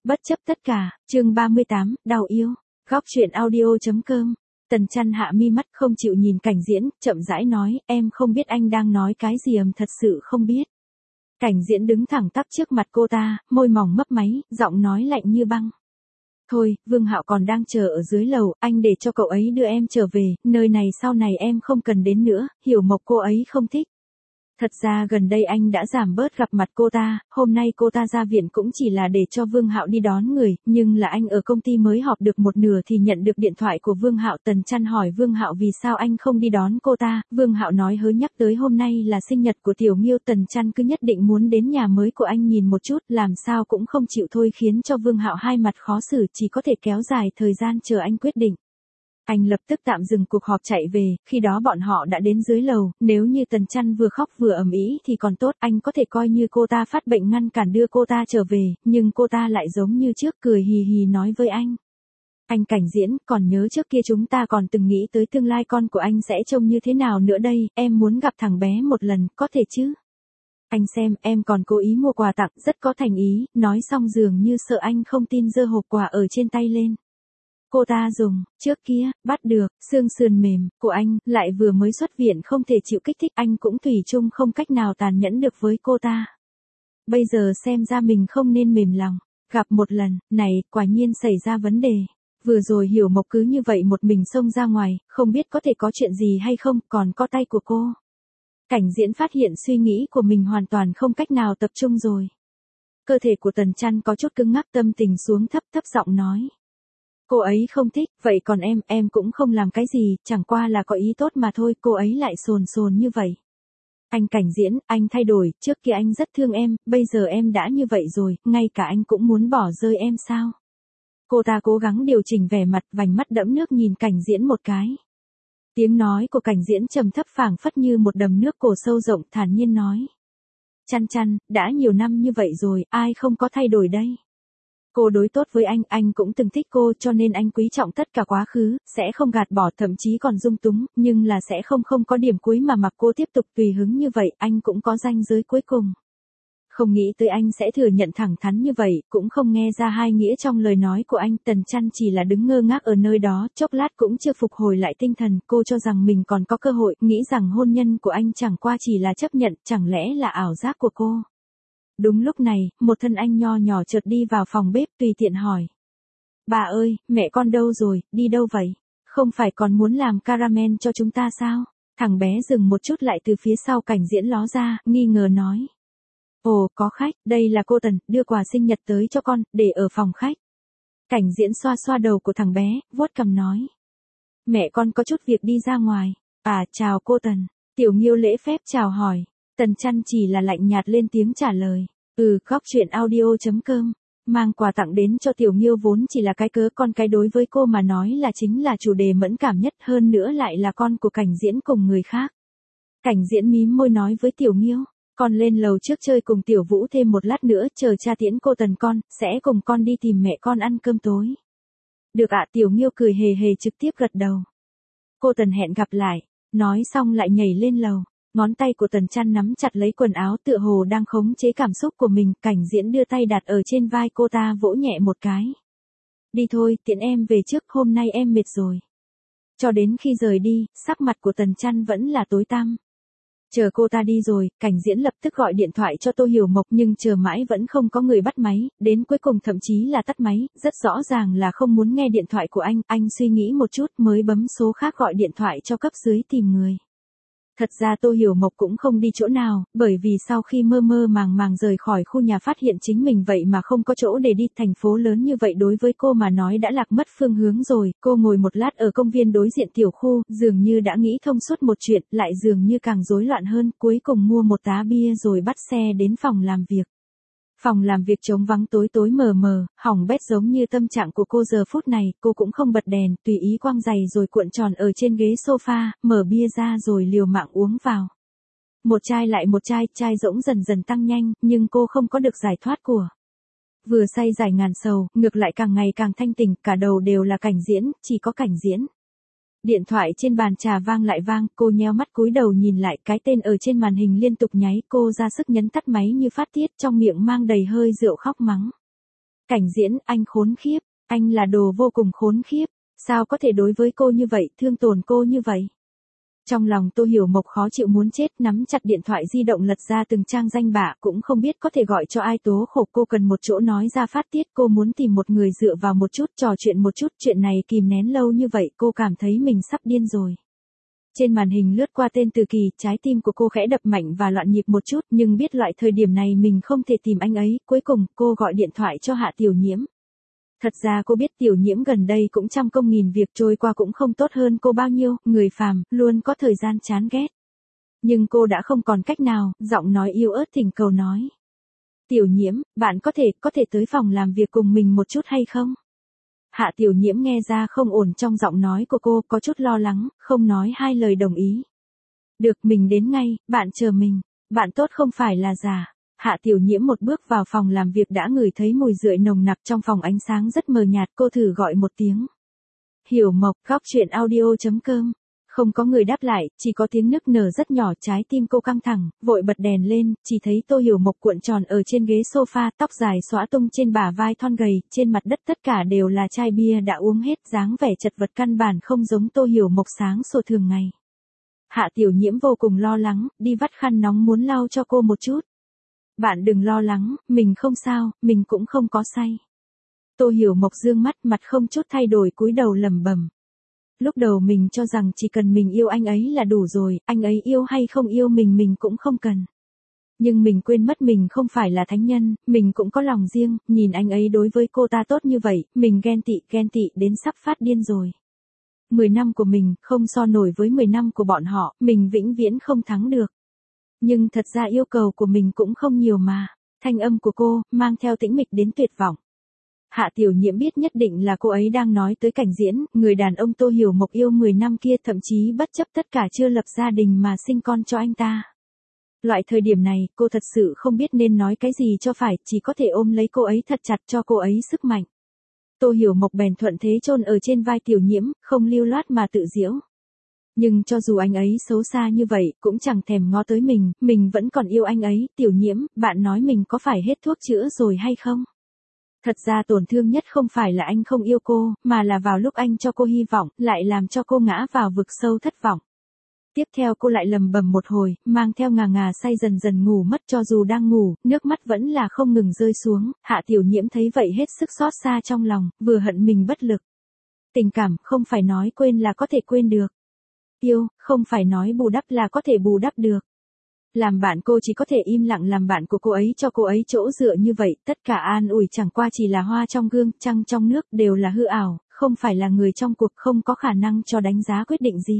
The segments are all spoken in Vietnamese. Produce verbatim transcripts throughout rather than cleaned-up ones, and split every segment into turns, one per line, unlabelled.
Bất chấp tất cả, chương ba mươi tám, đau yêu. Góc truyện audio.com. Tần Chăn hạ mi mắt không chịu nhìn Cảnh Diễn, chậm rãi nói, em không biết anh đang nói cái gì, ầm thật sự không biết. Cảnh Diễn đứng thẳng tắp trước mặt cô ta, môi mỏng mấp máy, giọng nói lạnh như băng. Thôi, Vương Hạo còn đang chờ ở dưới lầu, anh để cho cậu ấy đưa em trở về, nơi này sau này em không cần đến nữa, Hiểu Mộc cô ấy không thích. Thật ra gần đây anh đã giảm bớt gặp mặt cô ta, hôm nay cô ta ra viện cũng chỉ là để cho Vương Hạo đi đón người, nhưng là anh ở công ty mới họp được một nửa thì nhận được điện thoại của Vương Hạo. Tần Chăn hỏi Vương Hạo vì sao anh không đi đón cô ta, Vương Hạo nói hớ nhắc tới hôm nay là sinh nhật của Tiểu Nghiêu. Tần Chăn cứ nhất định muốn đến nhà mới của anh nhìn một chút, làm sao cũng không chịu thôi, khiến cho Vương Hạo hai mặt khó xử, chỉ có thể kéo dài thời gian chờ anh quyết định. Anh lập tức tạm dừng cuộc họp chạy về, khi đó bọn họ đã đến dưới lầu, nếu như Tần Chăn vừa khóc vừa ầm ĩ thì còn tốt, anh có thể coi như cô ta phát bệnh ngăn cản đưa cô ta trở về, nhưng cô ta lại giống như trước cười hì hì nói với anh. Anh Cảnh Diễn, còn nhớ trước kia chúng ta còn từng nghĩ tới tương lai con của anh sẽ trông như thế nào nữa đây, em muốn gặp thằng bé một lần, có thể chứ? Anh xem, em còn cố ý mua quà tặng, rất có thành ý, nói xong dường như sợ anh không tin giơ hộp quà ở trên tay lên. Cô ta dùng, trước kia, bắt được, xương sườn mềm, của anh, lại vừa mới xuất viện không thể chịu kích thích, anh cũng thủy chung không cách nào tàn nhẫn được với cô ta. Bây giờ xem ra mình không nên mềm lòng, gặp một lần, này, quả nhiên xảy ra vấn đề. Vừa rồi Hiểu Mộc cứ như vậy một mình xông ra ngoài, không biết có thể có chuyện gì hay không, còn có tay của cô. Cảnh Diễn phát hiện suy nghĩ của mình hoàn toàn không cách nào tập trung rồi. Cơ thể của Tần Chăn có chút cứng ngắc, tâm tình xuống thấp, thấp giọng nói. Cô ấy không thích, vậy còn em, em cũng không làm cái gì, chẳng qua là có ý tốt mà thôi, cô ấy lại sồn sồn như vậy. Anh Cảnh Diễn, anh thay đổi, trước kia anh rất thương em, bây giờ em đã như vậy rồi, ngay cả anh cũng muốn bỏ rơi em sao? Cô ta cố gắng điều chỉnh vẻ mặt, vành mắt đẫm nước nhìn Cảnh Diễn một cái. Tiếng nói của Cảnh Diễn trầm thấp phảng phất như một đầm nước cổ sâu rộng, thản nhiên nói. Chăn Chăn, đã nhiều năm như vậy rồi, ai không có thay đổi đây? Cô đối tốt với anh, anh cũng từng thích cô, cho nên anh quý trọng tất cả quá khứ, sẽ không gạt bỏ, thậm chí còn dung túng, nhưng là sẽ không không có điểm cuối mà mặc cô tiếp tục tùy hứng như vậy, anh cũng có ranh giới cuối cùng. Không nghĩ tới anh sẽ thừa nhận thẳng thắn như vậy, cũng không nghe ra hai nghĩa trong lời nói của anh. Tần Chăn chỉ là đứng ngơ ngác ở nơi đó, chốc lát cũng chưa phục hồi lại tinh thần, cô cho rằng mình còn có cơ hội, nghĩ rằng hôn nhân của anh chẳng qua chỉ là chấp nhận, chẳng lẽ là ảo giác của cô. Đúng lúc này, một thân anh nho nhỏ chợt đi vào phòng bếp, tùy tiện hỏi. Bà ơi, mẹ con đâu rồi, đi đâu vậy? Không phải còn muốn làm caramel cho chúng ta sao? Thằng bé dừng một chút lại từ phía sau Cảnh Diễn ló ra, nghi ngờ nói. Ồ, có khách, đây là cô Tần, đưa quà sinh nhật tới cho con, để ở phòng khách. Cảnh Diễn xoa xoa đầu của thằng bé, vuốt cằm nói. Mẹ con có chút việc đi ra ngoài. À, chào cô Tần. Tiểu Nghiêu lễ phép chào hỏi. Tần Chăn chỉ là lạnh nhạt lên tiếng trả lời. Ừ, góc truyện audio.com. Mang quà tặng đến cho Tiểu Nghiêu vốn chỉ là cái cớ, con cái đối với cô mà nói là chính là chủ đề mẫn cảm nhất, hơn nữa lại là con của Cảnh Diễn cùng người khác. Cảnh Diễn mím môi nói với Tiểu Nghiêu. Con lên lầu trước chơi cùng Tiểu Vũ thêm một lát nữa, chờ cha tiễn cô Tần con, sẽ cùng con đi tìm mẹ con ăn cơm tối. Được ạ. Tiểu Nghiêu cười hề hề trực tiếp gật đầu. Cô Tần hẹn gặp lại. Nói xong lại nhảy lên lầu. Ngón tay của Tần Chăn nắm chặt lấy quần áo tựa hồ đang khống chế cảm xúc của mình, Cảnh Diễn đưa tay đặt ở trên vai cô ta vỗ nhẹ một cái. Đi thôi, tiễn em về trước, hôm nay em mệt rồi. Cho đến khi rời đi, sắc mặt của Tần Chăn vẫn là tối tăm. Chờ cô ta đi rồi, Cảnh Diễn lập tức gọi điện thoại cho Tô Hiểu Mộc, nhưng chờ mãi vẫn không có người bắt máy, đến cuối cùng thậm chí là tắt máy, rất rõ ràng là không muốn nghe điện thoại của anh, anh suy nghĩ một chút mới bấm số khác gọi điện thoại cho cấp dưới tìm người. Thật ra Tô Hiểu Mộc cũng không đi chỗ nào, bởi vì sau khi mơ mơ màng màng rời khỏi khu nhà phát hiện chính mình vậy mà không có chỗ để đi, thành phố lớn như vậy đối với cô mà nói đã lạc mất phương hướng rồi, cô ngồi một lát ở công viên đối diện tiểu khu, dường như đã nghĩ thông suốt một chuyện, lại dường như càng rối loạn hơn, cuối cùng mua một tá bia rồi bắt xe đến phòng làm việc. Phòng làm việc trống vắng tối tối mờ mờ, hỏng bét giống như tâm trạng của cô giờ phút này, cô cũng không bật đèn, tùy ý quăng giày rồi cuộn tròn ở trên ghế sofa, mở bia ra rồi liều mạng uống vào. Một chai lại một chai, chai rỗng dần dần tăng nhanh, nhưng cô không có được giải thoát của. Vừa say giải ngàn sầu, ngược lại càng ngày càng thanh tỉnh, cả đầu đều là Cảnh Diễn, chỉ có Cảnh Diễn. Điện thoại trên bàn trà vang lại vang, cô nheo mắt cúi đầu nhìn lại, cái tên ở trên màn hình liên tục nháy, cô ra sức nhấn tắt máy như phát tiết, trong miệng mang đầy hơi rượu khóc mắng. Cảnh Diễn, anh khốn khiếp, anh là đồ vô cùng khốn khiếp, sao có thể đối với cô như vậy, thương tổn cô như vậy. Trong lòng Tô Hiểu Mộc khó chịu muốn chết, nắm chặt điện thoại di động lật ra từng trang danh bạ, cũng không biết có thể gọi cho ai tố khổ. Cô cần một chỗ nói ra phát tiết, cô muốn tìm một người dựa vào một chút, trò chuyện một chút. Chuyện này kìm nén lâu như vậy, cô cảm thấy mình sắp điên rồi. Trên màn hình lướt qua tên Từ Kỳ, trái tim của cô khẽ đập mạnh và loạn nhịp một chút, nhưng biết loại thời điểm này mình không thể tìm anh ấy. Cuối cùng, cô gọi điện thoại cho Hạ Tiểu Nhiễm. Thật ra cô biết Tiểu Nhiễm gần đây cũng trăm công nghìn việc, trôi qua cũng không tốt hơn cô bao nhiêu, người phàm, luôn có thời gian chán ghét. Nhưng cô đã không còn cách nào, giọng nói yếu ớt thỉnh cầu nói. Tiểu Nhiễm, bạn có thể, có thể tới phòng làm việc cùng mình một chút hay không? Hạ Tiểu Nhiễm nghe ra không ổn trong giọng nói của cô, có chút lo lắng, không nói hai lời đồng ý. Được, mình đến ngay, bạn chờ mình, bạn tốt không phải là giả. Hạ Tiểu Nhiễm một bước vào phòng làm việc đã ngửi thấy mùi rượi nồng nặc, trong phòng ánh sáng rất mờ nhạt, cô thử gọi một tiếng. Hiểu Mộc, góc chuyện audio chấm com. Không có người đáp lại, chỉ có tiếng nức nở rất nhỏ, trái tim cô căng thẳng, vội bật đèn lên, chỉ thấy Tô Hiểu Mộc cuộn tròn ở trên ghế sofa, tóc dài xõa tung trên bả vai thon gầy, trên mặt đất tất cả đều là chai bia đã uống hết, dáng vẻ chật vật căn bản không giống Tô Hiểu Mộc sáng sủa thường ngày. Hạ Tiểu Nhiễm vô cùng lo lắng, đi vắt khăn nóng muốn lau cho cô một chút. Bạn đừng lo lắng, mình không sao, mình cũng không có say. Tô Hiểu Mộc dương mắt, mặt không chút thay đổi cúi đầu lẩm bẩm. Lúc đầu mình cho rằng chỉ cần mình yêu anh ấy là đủ rồi, anh ấy yêu hay không yêu mình mình cũng không cần. Nhưng mình quên mất mình không phải là thánh nhân, mình cũng có lòng riêng, nhìn anh ấy đối với cô ta tốt như vậy, mình ghen tị, ghen tị đến sắp phát điên rồi. Mười năm của mình, không so nổi với mười năm của bọn họ, mình vĩnh viễn không thắng được. Nhưng thật ra yêu cầu của mình cũng không nhiều mà. Thanh âm của cô, mang theo tĩnh mịch đến tuyệt vọng. Hạ Tiểu Nhiễm biết nhất định là cô ấy đang nói tới Cảnh Diễn, người đàn ông Tô Hiểu Mộc yêu mười năm kia, thậm chí bất chấp tất cả chưa lập gia đình mà sinh con cho anh ta. Loại thời điểm này, cô thật sự không biết nên nói cái gì cho phải, chỉ có thể ôm lấy cô ấy thật chặt cho cô ấy sức mạnh. Tô Hiểu Mộc bèn thuận thế chôn ở trên vai Tiểu Nhiễm, không lưu loát mà tự giễu. Nhưng cho dù anh ấy xấu xa như vậy, cũng chẳng thèm ngó tới mình, mình vẫn còn yêu anh ấy. Tiểu Nhiễm, bạn nói mình có phải hết thuốc chữa rồi hay không? Thật ra tổn thương nhất không phải là anh không yêu cô, mà là vào lúc anh cho cô hy vọng, lại làm cho cô ngã vào vực sâu thất vọng. Tiếp theo cô lại lầm bầm một hồi, mang theo ngà ngà say dần dần ngủ mất, cho dù đang ngủ, nước mắt vẫn là không ngừng rơi xuống. Hạ Tiểu Nhiễm thấy vậy hết sức xót xa trong lòng, vừa hận mình bất lực. Tình cảm không phải nói quên là có thể quên được. Yêu, không phải nói bù đắp là có thể bù đắp được. Làm bạn cô chỉ có thể im lặng làm bạn của cô ấy, cho cô ấy chỗ dựa như vậy, tất cả an ủi chẳng qua chỉ là hoa trong gương, trăng trong nước, đều là hư ảo, không phải là người trong cuộc, không có khả năng cho đánh giá quyết định gì.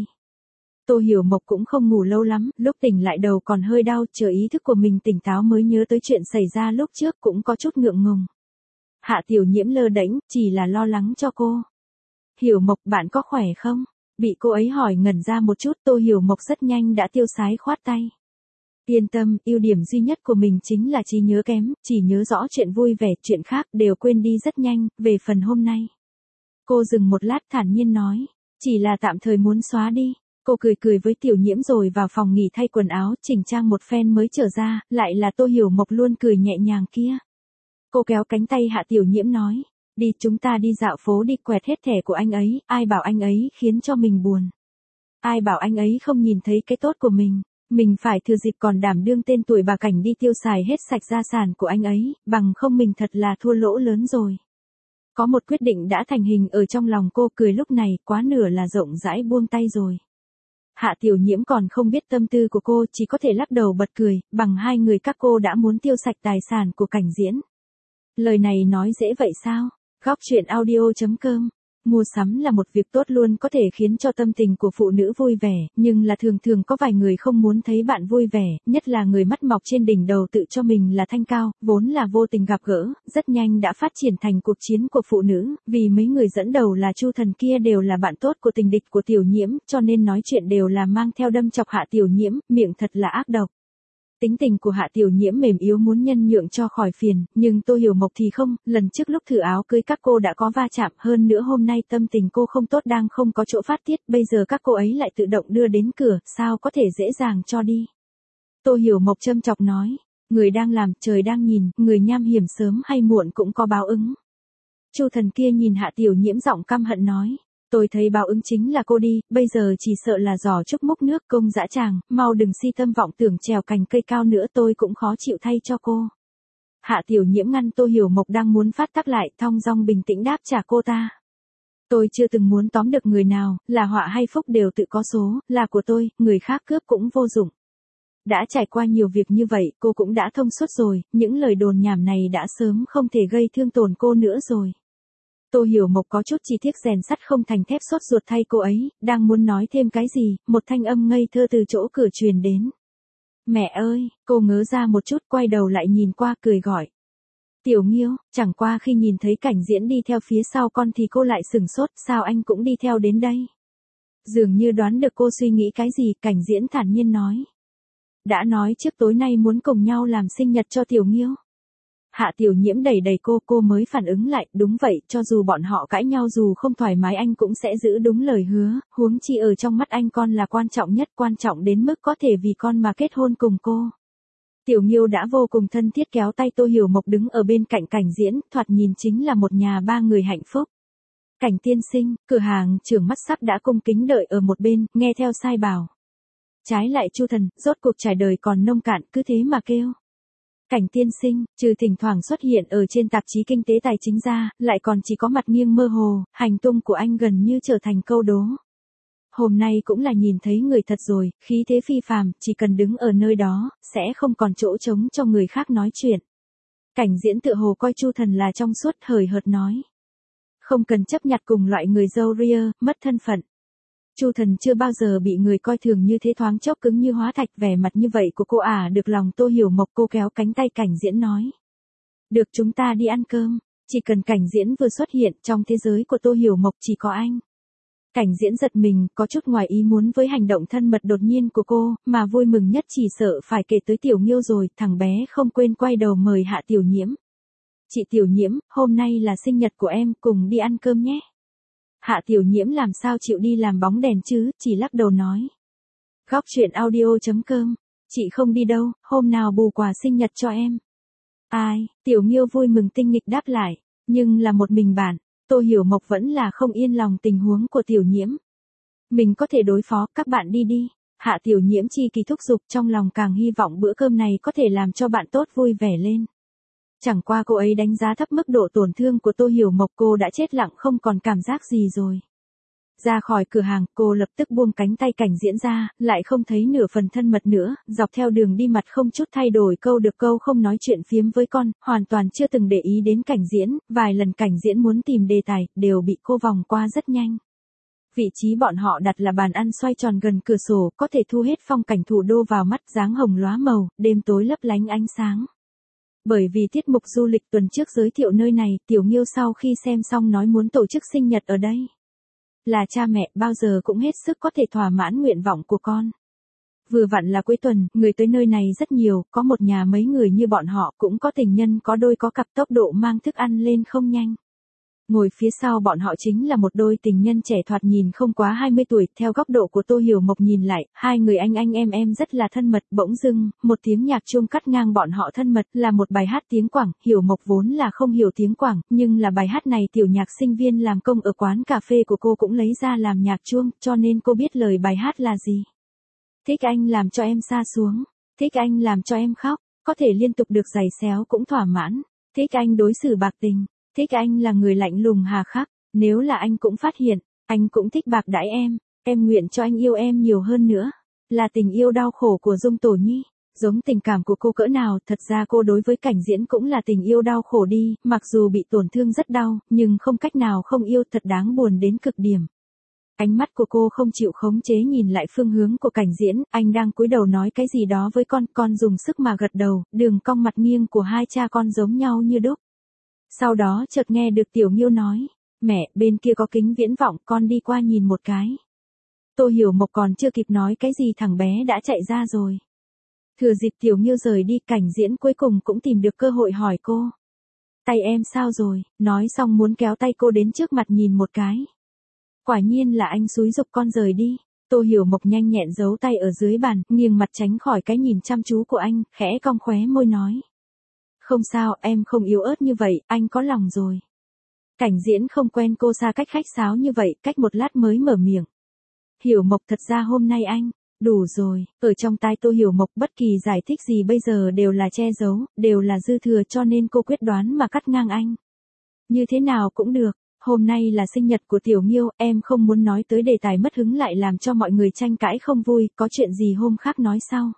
Tô Hiểu Mộc cũng không ngủ lâu lắm, lúc tỉnh lại đầu còn hơi đau, chờ ý thức của mình tỉnh táo mới nhớ tới chuyện xảy ra lúc trước, cũng có chút ngượng ngùng. Hạ Tiểu Nhiễm lơ đễnh, chỉ là lo lắng cho cô. Hiểu Mộc, bạn có khỏe không? Bị cô ấy hỏi ngẩn ra một chút, Tô Hiểu Mộc rất nhanh đã tiêu sái khoát tay. Yên tâm, ưu điểm duy nhất của mình chính là trí nhớ kém, chỉ nhớ rõ chuyện vui vẻ, chuyện khác đều quên đi rất nhanh, về phần hôm nay. Cô dừng một lát thản nhiên nói, chỉ là tạm thời muốn xóa đi. Cô cười cười với Tiểu Nhiễm rồi vào phòng nghỉ thay quần áo, chỉnh trang một phen mới trở ra, lại là Tô Hiểu Mộc luôn cười nhẹ nhàng kia. Cô kéo cánh tay Hạ Tiểu Nhiễm nói, đi chúng ta đi dạo phố đi, quẹt hết thẻ của anh ấy, ai bảo anh ấy khiến cho mình buồn. Ai bảo anh ấy không nhìn thấy cái tốt của mình, mình phải thừa dịp còn đảm đương tên tuổi bà Cảnh đi tiêu xài hết sạch gia sản của anh ấy, bằng không mình thật là thua lỗ lớn rồi. Có một quyết định đã thành hình ở trong lòng cô, cười lúc này, quá nửa là rộng rãi buông tay rồi. Hạ Tiểu Nhiễm còn không biết tâm tư của cô, chỉ có thể lắc đầu bật cười, bằng hai người các cô đã muốn tiêu sạch tài sản của Cảnh Diễn. Lời này nói dễ vậy sao? Góc chuyện audio chấm com. Mua sắm là một việc tốt, luôn có thể khiến cho tâm tình của phụ nữ vui vẻ, nhưng là thường thường có vài người không muốn thấy bạn vui vẻ, nhất là người mắt mọc trên đỉnh đầu tự cho mình là thanh cao, vốn là vô tình gặp gỡ, rất nhanh đã phát triển thành cuộc chiến của phụ nữ, vì mấy người dẫn đầu là Chu Thần kia đều là bạn tốt của tình địch của Tiểu Nhiễm, cho nên nói chuyện đều là mang theo đâm chọc Hạ Tiểu Nhiễm, miệng thật là ác độc. Tính tình của Hạ Tiểu Nhiễm mềm yếu muốn nhân nhượng cho khỏi phiền, nhưng Tô Hiểu Mộc thì không, lần trước lúc thử áo cưới các cô đã có va chạm, hơn nữa hôm nay tâm tình cô không tốt đang không có chỗ phát tiết, bây giờ các cô ấy lại tự động đưa đến cửa, sao có thể dễ dàng cho đi. Tô Hiểu Mộc châm chọc nói, Người đang làm, trời đang nhìn, người nham hiểm sớm hay muộn cũng có báo ứng. Chu Thần kia nhìn Hạ Tiểu Nhiễm giọng căm hận nói. Tôi thấy báo ứng chính là cô đi, bây giờ chỉ sợ là giỏ trúc múc nước công dã tràng, mau đừng si tâm vọng tưởng trèo cành cây cao nữa, tôi cũng khó chịu thay cho cô. Hạ Tiểu Nhiễm ngăn Tô Hiểu Mộc đang muốn phát tác lại, thong dong bình tĩnh đáp trả cô ta. Tôi chưa từng muốn tóm được người nào, là họa hay phúc đều tự có số, là của tôi, người khác cướp cũng vô dụng. Đã trải qua nhiều việc như vậy, cô cũng đã thông suốt rồi, những lời đồn nhảm này đã sớm không thể gây thương tổn cô nữa rồi. Tô Hiểu Mộc có chút chi tiết rèn sắt không thành thép, sốt ruột thay cô ấy, đang muốn nói thêm cái gì, một thanh âm ngây thơ từ chỗ cửa truyền đến. Mẹ ơi, cô ngớ ra một chút, quay đầu lại nhìn qua cười gọi. Tiểu Nghiêu, chẳng qua khi nhìn thấy Cảnh Diễn đi theo phía sau con thì cô lại sửng sốt, sao anh cũng đi theo đến đây? Dường như đoán được cô suy nghĩ cái gì, Cảnh Diễn thản nhiên nói. Đã nói trước tối nay muốn cùng nhau làm sinh nhật cho Tiểu Nghiêu. Hạ Tiểu Nhiễm đẩy đẩy cô, cô mới phản ứng lại, đúng vậy, cho dù bọn họ cãi nhau dù không thoải mái anh cũng sẽ giữ đúng lời hứa, huống chi ở trong mắt anh con là quan trọng nhất, quan trọng đến mức có thể vì con mà kết hôn cùng cô. Tiểu Nghiêu đã vô cùng thân thiết kéo tay Tô Hiểu Mộc đứng ở bên cạnh Cảnh Diễn, thoạt nhìn chính là một nhà ba người hạnh phúc. Cảnh tiên sinh, cửa hàng trưởng mắt sắp đã cung kính đợi ở một bên, nghe theo sai bảo. Trái lại Chu Thần, rốt cuộc trải đời còn nông cạn, cứ thế mà kêu. Cảnh tiên sinh, trừ thỉnh thoảng xuất hiện ở trên tạp chí kinh tế tài chính ra, lại còn chỉ có mặt nghiêng mơ hồ, hành tung của anh gần như trở thành câu đố. Hôm nay cũng là nhìn thấy người thật rồi, khí thế phi phàm, chỉ cần đứng ở nơi đó, sẽ không còn chỗ trống cho người khác nói chuyện. Cảnh Diễn tựa hồ coi Chu Thần là trong suốt, hời hợt nói. Không cần chấp nhặt cùng loại người dâu ria, mất thân phận. Chu Thần chưa bao giờ bị người coi thường như thế, thoáng chốc cứng như hóa thạch, vẻ mặt như vậy của cô à được lòng Tô Hiểu Mộc, cô kéo cánh tay Cảnh Diễn nói. Được, chúng ta đi ăn cơm, chỉ cần Cảnh Diễn vừa xuất hiện trong thế giới của Tô Hiểu Mộc chỉ có anh. Cảnh Diễn giật mình, có chút ngoài ý muốn với hành động thân mật đột nhiên của cô, mà vui mừng nhất chỉ sợ phải kể tới Tiểu Nghiêu rồi, thằng bé không quên quay đầu mời Hạ Tiểu Nhiễm. Chị Tiểu Nhiễm, hôm nay là sinh nhật của em, cùng đi ăn cơm nhé. Hạ Tiểu Nhiễm làm sao chịu đi làm bóng đèn chứ, chỉ lắc đầu nói. Góc truyện audio chấm com, chị không đi đâu, hôm nào bù quà sinh nhật cho em. Ai, Tiểu Nghiêu vui mừng tinh nghịch đáp lại, nhưng là một mình bạn, Tô Hiểu Mộc vẫn là không yên lòng tình huống của Tiểu Nhiễm. Mình có thể đối phó, các bạn đi đi. Hạ Tiểu Nhiễm chi kỳ thúc giục, trong lòng càng hy vọng bữa cơm này có thể làm cho bạn tốt vui vẻ lên. Chẳng qua cô ấy đánh giá thấp mức độ tổn thương của Tô Hiểu Mộc, cô đã chết lặng không còn cảm giác gì rồi. Ra khỏi cửa hàng, cô lập tức buông cánh tay Cảnh Diễn ra, lại không thấy nửa phần thân mật nữa, dọc theo đường đi mặt không chút thay đổi, câu được câu không nói chuyện phiếm với con, hoàn toàn chưa từng để ý đến Cảnh Diễn, vài lần Cảnh Diễn muốn tìm đề tài, đều bị cô vòng qua rất nhanh. Vị trí bọn họ đặt là bàn ăn xoay tròn gần cửa sổ, có thể thu hết phong cảnh thủ đô vào mắt, dáng hồng lóa màu, đêm tối lấp lánh ánh sáng. Bởi vì tiết mục du lịch tuần trước giới thiệu nơi này, Tiểu Nghiêu sau khi xem xong nói muốn tổ chức sinh nhật ở đây. Là cha mẹ bao giờ cũng hết sức có thể thỏa mãn nguyện vọng của con. Vừa vặn là cuối tuần, người tới nơi này rất nhiều, có một nhà mấy người như bọn họ, cũng có tình nhân có đôi có cặp, tốc độ mang thức ăn lên không nhanh. Ngồi phía sau bọn họ chính là một đôi tình nhân trẻ thoạt nhìn không quá hai mươi tuổi, theo góc độ của Tô Hiểu Mộc nhìn lại, hai người anh anh em em rất là thân mật, bỗng dưng, một tiếng nhạc chuông cắt ngang bọn họ thân mật, là một bài hát tiếng Quảng, Hiểu Mộc vốn là không hiểu tiếng Quảng, nhưng là bài hát này tiểu nhạc sinh viên làm công ở quán cà phê của cô cũng lấy ra làm nhạc chuông, cho nên cô biết lời bài hát là gì. Thích anh làm cho em sa xuống, thích anh làm cho em khóc, có thể liên tục được giày xéo cũng thỏa mãn, thích anh đối xử bạc tình. Thích anh là người lạnh lùng hà khắc, nếu là anh cũng phát hiện, anh cũng thích bạc đãi em, em nguyện cho anh yêu em nhiều hơn nữa. Là tình yêu đau khổ của Dung Tổ Nhi, giống tình cảm của cô cỡ nào, thật ra cô đối với Cảnh Diễn cũng là tình yêu đau khổ đi, mặc dù bị tổn thương rất đau, nhưng không cách nào không yêu, thật đáng buồn đến cực điểm. Ánh mắt của cô không chịu khống chế nhìn lại phương hướng của Cảnh Diễn, anh đang cúi đầu nói cái gì đó với con, con dùng sức mà gật đầu, đường cong mặt nghiêng của hai cha con giống nhau như đúc. Sau đó chợt nghe được Tiểu Nghiêu nói, mẹ, bên kia có kính viễn vọng, con đi qua nhìn một cái. Tô Hiểu Mộc còn chưa kịp nói cái gì thằng bé đã chạy ra rồi. Thừa dịp Tiểu Nghiêu rời đi, Cảnh Diễn cuối cùng cũng tìm được cơ hội hỏi cô. Tay em sao rồi, nói xong muốn kéo tay cô đến trước mặt nhìn một cái. Quả nhiên là anh xúi giục con rời đi. Tô Hiểu Mộc nhanh nhẹn giấu tay ở dưới bàn, nghiêng mặt tránh khỏi cái nhìn chăm chú của anh, khẽ cong khóe môi nói. Không sao, em không yếu ớt như vậy, anh có lòng rồi. Cảnh Diễn không quen cô xa cách khách sáo như vậy, cách một lát mới mở miệng. Hiểu Mộc, thật ra hôm nay anh, đủ rồi, ở trong tai Tô Hiểu Mộc bất kỳ giải thích gì bây giờ đều là che giấu, đều là dư thừa, cho nên cô quyết đoán mà cắt ngang anh. Như thế nào cũng được, hôm nay là sinh nhật của Tiểu Nghiêu, em không muốn nói tới đề tài mất hứng lại làm cho mọi người tranh cãi không vui, có chuyện gì hôm khác nói sau.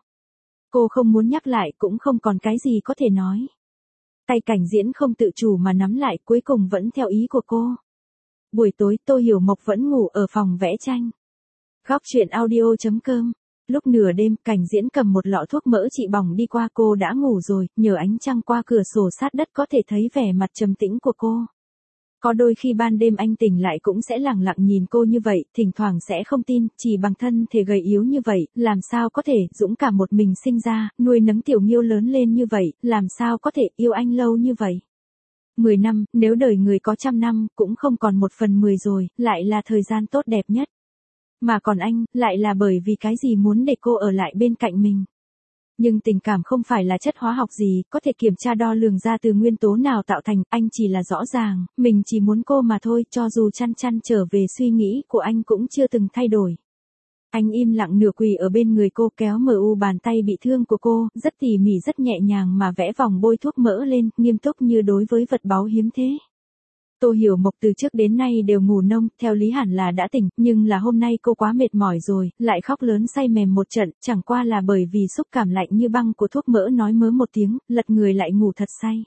Cô không muốn nhắc lại, cũng không còn cái gì có thể nói. Tay Cảnh Diễn không tự chủ mà nắm lại, cuối cùng vẫn theo ý của cô. Buổi tối Tô Hiểu Mộc vẫn ngủ ở phòng vẽ tranh. Góc truyện audio chấm com. Lúc nửa đêm, Cảnh Diễn cầm một lọ thuốc mỡ trị bỏng đi qua, cô đã ngủ rồi, nhờ ánh trăng qua cửa sổ sát đất có thể thấy vẻ mặt trầm tĩnh của cô. Có đôi khi ban đêm anh tỉnh lại cũng sẽ lẳng lặng nhìn cô như vậy, thỉnh thoảng sẽ không tin, chỉ bằng thân thể gầy yếu như vậy, làm sao có thể dũng cảm một mình sinh ra, nuôi nấng Tiểu Nghiêu lớn lên như vậy, làm sao có thể yêu anh lâu như vậy. Mười năm, nếu đời người có trăm năm, cũng không còn một phần mười rồi, lại là thời gian tốt đẹp nhất. Mà còn anh, lại là bởi vì cái gì muốn để cô ở lại bên cạnh mình. Nhưng tình cảm không phải là chất hóa học gì, có thể kiểm tra đo lường ra từ nguyên tố nào tạo thành, anh chỉ là rõ ràng, mình chỉ muốn cô mà thôi, cho dù chăn chăn trở về suy nghĩ của anh cũng chưa từng thay đổi. Anh im lặng nửa quỳ ở bên người cô, kéo mờ u bàn tay bị thương của cô, rất tỉ mỉ rất nhẹ nhàng mà vẽ vòng bôi thuốc mỡ lên, nghiêm túc như đối với vật báu hiếm thế. Tô Hiểu Mộc từ trước đến nay đều ngủ nông, theo lý hẳn là đã tỉnh, nhưng là hôm nay cô quá mệt mỏi rồi, lại khóc lớn say mềm một trận, chẳng qua là bởi vì xúc cảm lạnh như băng của thuốc mỡ nói mớ một tiếng, lật người lại ngủ thật say.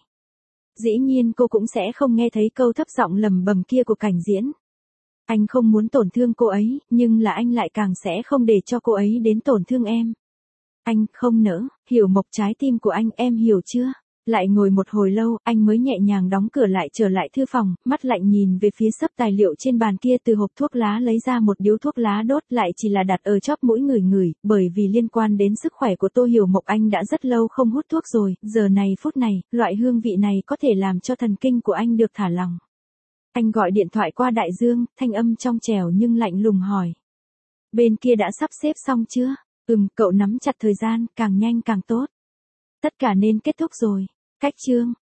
Dĩ nhiên cô cũng sẽ không nghe thấy câu thấp giọng lầm bầm kia của Cảnh Diễn. Anh không muốn tổn thương cô ấy, nhưng là anh lại càng sẽ không để cho cô ấy đến tổn thương em. Anh không nỡ, Hiểu Mộc, trái tim của anh em hiểu chưa? Lại ngồi một hồi lâu, anh mới nhẹ nhàng đóng cửa lại trở lại thư phòng, mắt lạnh nhìn về phía xấp tài liệu trên bàn kia, từ hộp thuốc lá lấy ra một điếu thuốc lá đốt, lại chỉ là đặt ở chóp mũi ngửi ngửi, bởi vì liên quan đến sức khỏe của Tô Hiểu Mộc anh đã rất lâu không hút thuốc rồi, giờ này phút này, loại hương vị này có thể làm cho thần kinh của anh được thả lỏng. Anh gọi điện thoại qua đại dương, thanh âm trong trẻo nhưng lạnh lùng hỏi. Bên kia đã sắp xếp xong chưa? Ừm, cậu nắm chặt thời gian, càng nhanh càng tốt. Tất cả nên kết thúc rồi. Cách chương.